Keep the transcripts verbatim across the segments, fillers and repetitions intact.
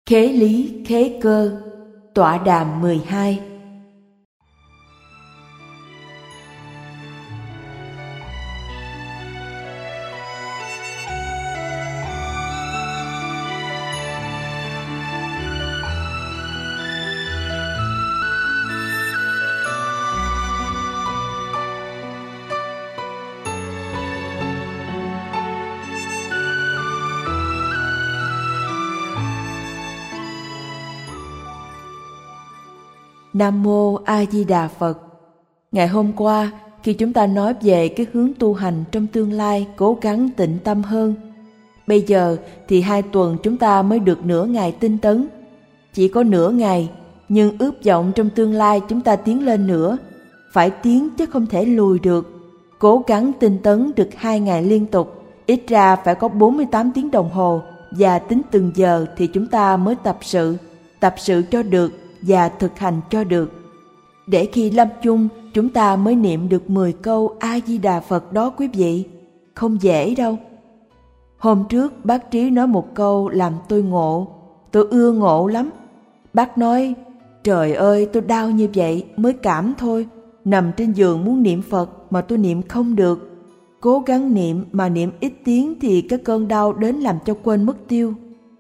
Khế lý khế cơ, tọa đàm mười hai. Nam Mô A Di Đà Phật. Ngày hôm qua, khi chúng ta nói về cái hướng tu hành trong tương lai cố gắng tịnh tâm hơn, bây giờ thì hai tuần chúng ta mới được nửa ngày tinh tấn. Chỉ có nửa ngày, nhưng ước vọng trong tương lai chúng ta tiến lên nữa. Phải tiến chứ không thể lùi được. Cố gắng tinh tấn được hai ngày liên tục, ít ra phải có bốn mươi tám tiếng đồng hồ, và tính từng giờ thì chúng ta mới tập sự, tập sự cho được và thực hành cho được. Để khi lâm chung chúng ta mới niệm được mười câu A-di-đà Phật đó quý vị. Không dễ đâu. Hôm trước bác Trí nói một câu làm tôi ngộ. Tôi ưa ngộ lắm. Bác nói, trời ơi tôi đau như vậy mới cảm thôi. Nằm trên giường muốn niệm Phật mà tôi niệm không được. Cố gắng niệm mà niệm ít tiếng thì cái cơn đau đến làm cho quên mất tiêu.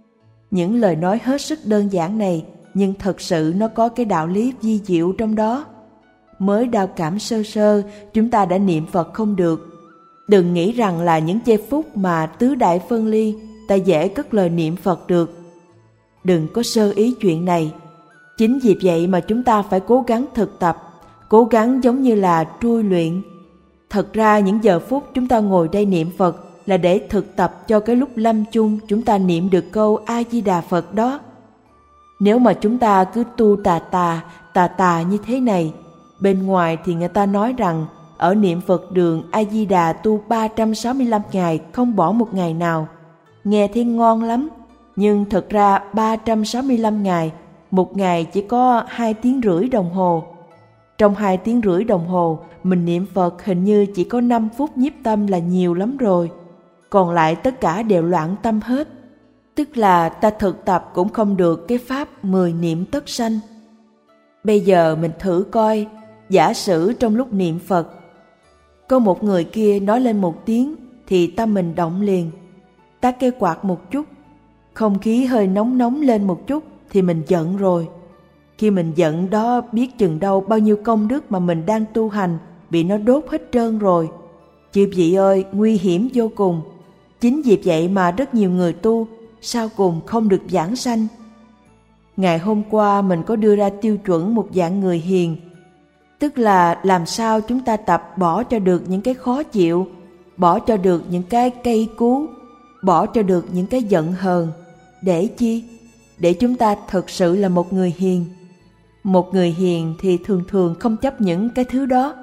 Những lời nói hết sức đơn giản này, nhưng thật sự nó có cái đạo lý vi diệu trong đó. Mới đau cảm sơ sơ, chúng ta đã niệm Phật không được. Đừng nghĩ rằng là những giây phút mà tứ đại phân ly, ta dễ cất lời niệm Phật được. Đừng có sơ ý chuyện này. Chính vì vậy mà chúng ta phải cố gắng thực tập, cố gắng giống như là trui luyện. Thật ra những giờ phút chúng ta ngồi đây niệm Phật là để thực tập cho cái lúc lâm chung chúng ta niệm được câu A-di-đà Phật đó. Nếu mà chúng ta cứ tu tà tà, tà tà như thế này, bên ngoài thì người ta nói rằng ở niệm Phật đường A-di-đà tu ba trăm sáu mươi lăm ngày không bỏ một ngày nào. Nghe thấy ngon lắm, nhưng thật ra ba trăm sáu mươi lăm ngày, một ngày chỉ có hai tiếng rưỡi đồng hồ. Trong hai tiếng rưỡi đồng hồ, mình niệm Phật hình như chỉ có năm phút nhiếp tâm là nhiều lắm rồi. Còn lại tất cả đều loạn tâm hết. Tức là ta thực tập cũng không được cái pháp mười niệm tất sanh. Bây giờ mình thử coi, giả sử trong lúc niệm Phật, có một người kia nói lên một tiếng thì tâm mình động liền. Tắt cái quạt một chút, không khí hơi nóng nóng lên một chút thì mình giận rồi. Khi mình giận đó biết chừng đâu bao nhiêu công đức mà mình đang tu hành bị nó đốt hết trơn rồi. Chư vị ơi, nguy hiểm vô cùng. Chính vì vậy mà rất nhiều người tu sau cùng không được vãng sanh. Ngày hôm qua mình có đưa ra tiêu chuẩn một dạng người hiền, tức là làm sao chúng ta tập bỏ cho được những cái khó chịu, bỏ cho được những cái cay cú, bỏ cho được những cái giận hờn. Để chi? Để chúng ta thực sự là một người hiền. Một người hiền thì thường thường không chấp những cái thứ đó.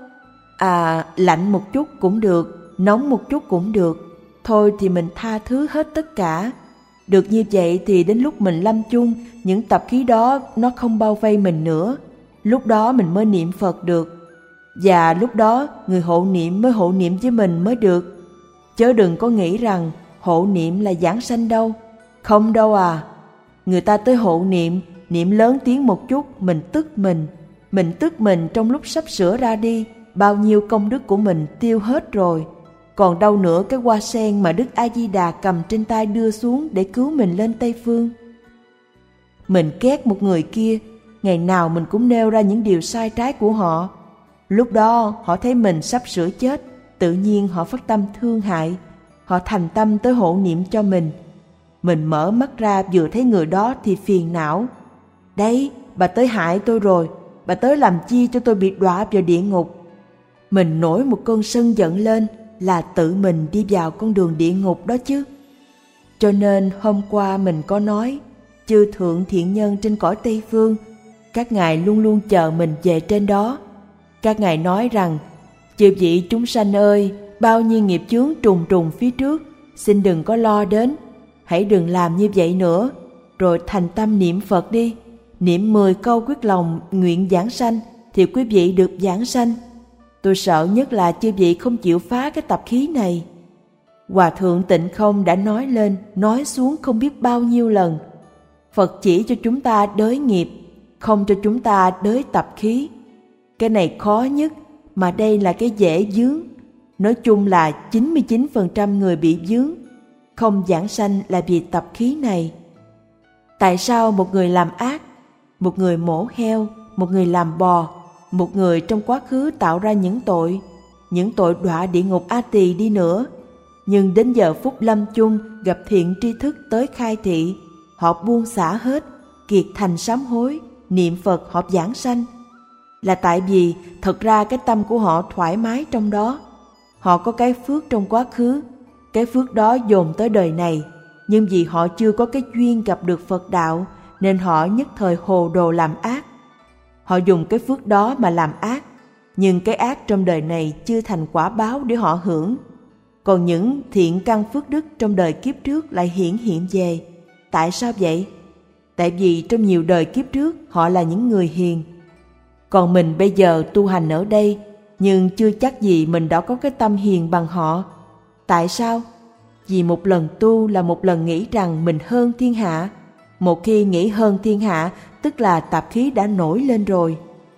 À, lạnh một chút cũng được, nóng một chút cũng được. Thôi thì mình tha thứ hết tất cả. Được như vậy thì đến lúc mình lâm chung, những tập khí đó nó không bao vây mình nữa. Lúc đó mình mới niệm Phật được. Và lúc đó người hộ niệm mới hộ niệm với mình mới được. Chớ đừng có nghĩ rằng hộ niệm là giảng sanh đâu. Không đâu à. Người ta tới hộ niệm, niệm lớn tiếng một chút, mình tức mình. Mình tức mình trong lúc sắp sửa ra đi, bao nhiêu công đức của mình tiêu hết rồi. Còn đâu nữa cái hoa sen mà Đức A-di-đà cầm trên tay đưa xuống để cứu mình lên Tây Phương. Mình ghét một người kia, ngày nào mình cũng nêu ra những điều sai trái của họ. Lúc đó họ thấy mình sắp sửa chết, tự nhiên họ phát tâm thương hại. Họ thành tâm tới hộ niệm cho mình. Mình mở mắt ra vừa thấy người đó thì phiền não. Đấy, bà tới hại tôi rồi, bà tới làm chi cho tôi bị đọa vào địa ngục. Mình nổi một cơn sân giận lên, là tự mình đi vào con đường địa ngục đó chứ. Cho nên hôm qua mình có nói, chư thượng thiện nhân trên cõi Tây Phương, các ngài luôn luôn chờ mình về trên đó. Các ngài nói rằng, chư vị chúng sanh ơi, bao nhiêu nghiệp chướng trùng trùng phía trước, xin đừng có lo đến, hãy đừng làm như vậy nữa, rồi thành tâm niệm Phật đi. Niệm mười câu quyết lòng nguyện vãng sanh thì quý vị được vãng sanh. Tôi sợ nhất là chư vị không chịu phá cái tập khí này. Hòa thượng Tịnh Không đã nói lên, nói xuống không biết bao nhiêu lần. Phật chỉ cho chúng ta đới nghiệp, không cho chúng ta đới tập khí. Cái này khó nhất, mà đây là cái dễ vướng. Nói chung là chín mươi chín phần trăm người bị vướng, không giảng sanh là vì tập khí này. Tại sao một người làm ác, một người mổ heo, một người làm bò, một người trong quá khứ tạo ra những tội, những tội đọa địa ngục A Tỳ đi nữa, nhưng đến giờ phút lâm chung gặp thiện tri thức tới khai thị, họ buông xả hết, kiệt thành sám hối, niệm Phật họ giảng sanh? Là tại vì thật ra cái tâm của họ thoải mái trong đó. Họ có cái phước trong quá khứ, cái phước đó dồn tới đời này, nhưng vì họ chưa có cái duyên gặp được Phật đạo nên họ nhất thời hồ đồ làm ác. Họ dùng cái phước đó mà làm ác, nhưng cái ác trong đời này chưa thành quả báo để họ hưởng. Còn những thiện căn phước đức trong đời kiếp trước lại hiển hiện về. Tại sao vậy? Tại vì trong nhiều đời kiếp trước họ là những người hiền. Còn mình bây giờ tu hành ở đây, nhưng chưa chắc gì mình đã có cái tâm hiền bằng họ. Tại sao? Vì một lần tu là một lần nghĩ rằng mình hơn thiên hạ. Một khi nghĩ hơn thiên hạ, tức là tạp khí đã nổi lên rồi.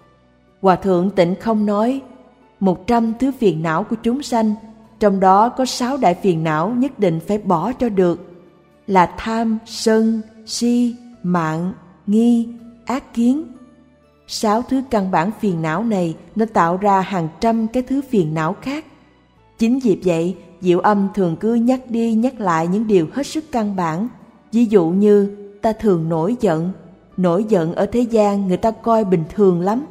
Hòa thượng Tịnh Không nói, một trăm thứ phiền não của chúng sanh, trong đó có sáu đại phiền não nhất định phải bỏ cho được, là tham, sân, si, mạn, nghi, ác kiến. Sáu thứ căn bản phiền não này nó tạo ra hàng trăm cái thứ phiền não khác. Chính vì vậy, Diệu Âm thường cứ nhắc đi nhắc lại những điều hết sức căn bản. Ví dụ như ta thường nổi giận. Nổi giận ở thế gian người ta coi bình thường lắm.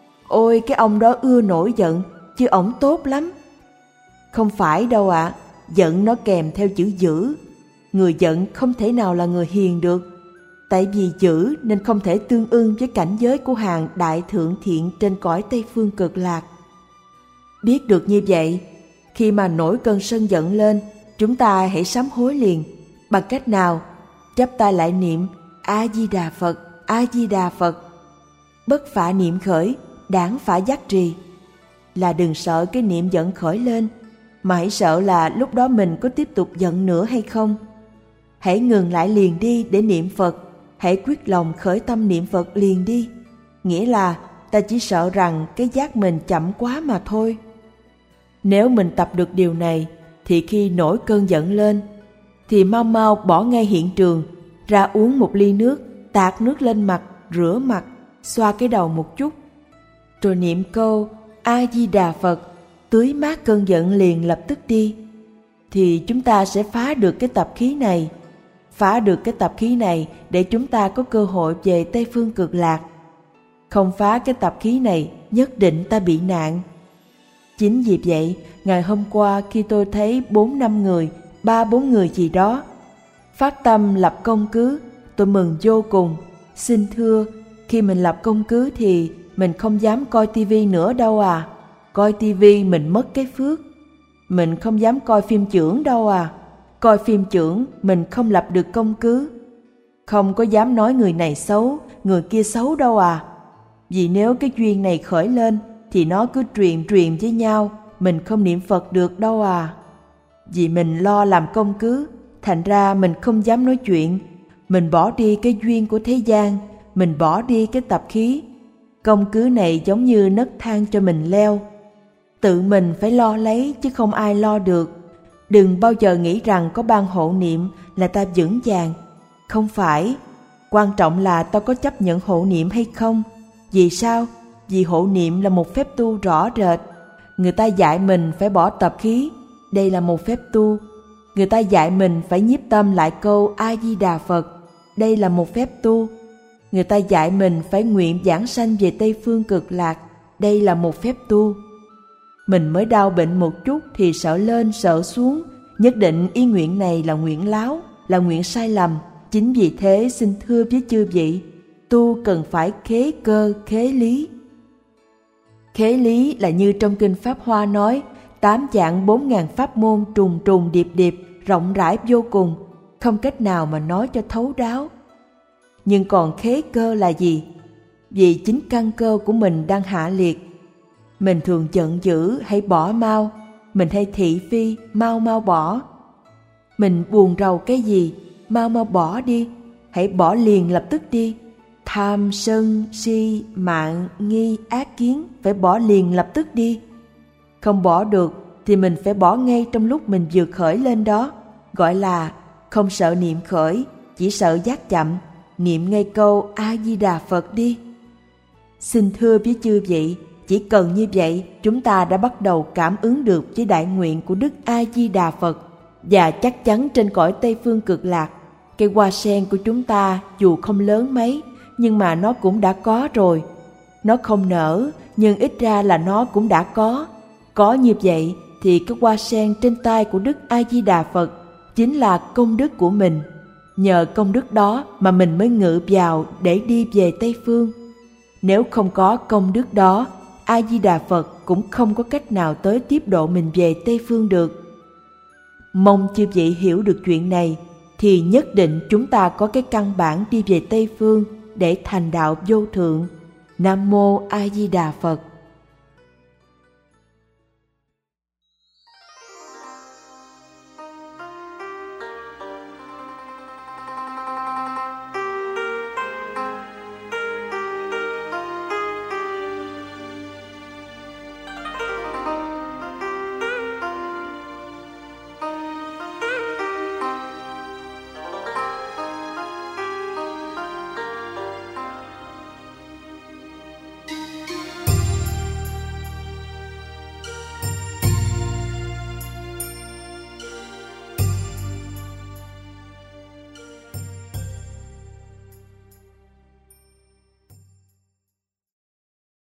Ôi cái ông đó ưa nổi giận, chứ ổng tốt lắm. Không phải đâu ạ, à, giận nó kèm theo chữ dữ. Người giận không thể nào là người hiền được. Tại vì dữ nên không thể tương ưng với cảnh giới của hàng đại thượng thiện trên cõi Tây Phương Cực Lạc. Biết được như vậy, khi mà nổi cơn sân giận lên, chúng ta hãy sám hối liền. Bằng cách nào? Chắp tay lại niệm A-di-đà Phật, A-di-đà Phật. Bất phả niệm khởi, đảng phả giác trì. Là đừng sợ cái niệm giận khởi lên, mà hãy sợ là lúc đó mình có tiếp tục giận nữa hay không. Hãy ngừng lại liền đi để niệm Phật. Hãy quyết lòng khởi tâm niệm Phật liền đi. Nghĩa là ta chỉ sợ rằng cái giác mình chậm quá mà thôi. Nếu mình tập được điều này, thì khi nổi cơn giận lên, thì mau mau bỏ ngay hiện trường, ra uống một ly nước, tạt nước lên mặt, rửa mặt, xoa cái đầu một chút, rồi niệm câu A-di-đà Phật, tưới mát cơn giận liền lập tức đi. Thì chúng ta sẽ phá được cái tập khí này. Phá được cái tập khí này để chúng ta có cơ hội về Tây Phương Cực Lạc. Không phá cái tập khí này, nhất định ta bị nạn. Chính vì vậy, ngày hôm qua khi tôi thấy bốn năm người, ba bốn người gì đó, phát tâm lập công cứ, tôi mừng vô cùng. Xin thưa, khi mình lập công cứ thì mình không dám coi tivi nữa đâu à. Coi tivi mình mất cái phước. Mình không dám coi phim chưởng đâu à. Coi phim chưởng mình không lập được công cứ. Không có dám nói người này xấu, người kia xấu đâu à. Vì nếu cái duyên này khởi lên thì nó cứ truyền truyền với nhau, mình không niệm Phật được đâu à. Vì mình lo làm công cứ, thành ra mình không dám nói chuyện. Mình bỏ đi cái duyên của thế gian, mình bỏ đi cái tập khí. Công cứ này giống như nấc thang cho mình leo. Tự mình phải lo lấy chứ không ai lo được. Đừng bao giờ nghĩ rằng có ban hộ niệm là ta vững vàng. Không phải. Quan trọng là ta có chấp nhận hộ niệm hay không. Vì sao? Vì hộ niệm là một phép tu rõ rệt. Người ta dạy mình phải bỏ tập khí. Đây là một phép tu. Người ta dạy mình phải nhiếp tâm lại câu A-di-đà Phật. Đây là một phép tu. Người ta dạy mình phải nguyện giảng sanh về Tây Phương Cực Lạc. Đây là một phép tu. Mình mới đau bệnh một chút thì sợ lên sợ xuống. Nhất định ý nguyện này là nguyện láo, là nguyện sai lầm. Chính vì thế xin thưa với chư vị, tu cần phải khế cơ, khế lý. Khế lý là như trong kinh Pháp Hoa nói, tám vạn bốn ngàn pháp môn trùng trùng điệp điệp, rộng rãi vô cùng, không cách nào mà nói cho thấu đáo. Nhưng còn khế cơ là gì? Vì chính căn cơ của mình đang hạ liệt. Mình thường giận dữ hãy bỏ mau, mình hay thị phi mau mau bỏ. Mình buồn rầu cái gì, mau mau bỏ đi. hãy bỏ liền lập tức đi. Tham, sân, si, mạn, nghi, ác kiến phải bỏ liền lập tức đi. Không bỏ được thì mình phải bỏ ngay trong lúc mình vừa khởi lên đó. Gọi là không sợ niệm khởi, chỉ sợ giác chậm. Niệm ngay câu A-di-đà Phật đi. Xin thưa với chư vị, chỉ cần như vậy chúng ta đã bắt đầu cảm ứng được với đại nguyện của Đức A-di-đà Phật. Và chắc chắn trên cõi Tây Phương Cực Lạc, cây hoa sen của chúng ta dù không lớn mấy, nhưng mà nó cũng đã có rồi. Nó không nở, nhưng ít ra là nó cũng đã có. Có như vậy thì cái hoa sen trên tay của Đức A-di-đà Phật chính là công đức của mình. Nhờ công đức đó mà mình mới ngự vào để đi về Tây Phương. Nếu không có công đức đó, A-di-đà Phật cũng không có cách nào tới tiếp độ mình về Tây Phương được. Mong chư vị hiểu được chuyện này, thì nhất định chúng ta có cái căn bản đi về Tây Phương để thành đạo vô thượng. Nam mô A Di Đà Phật.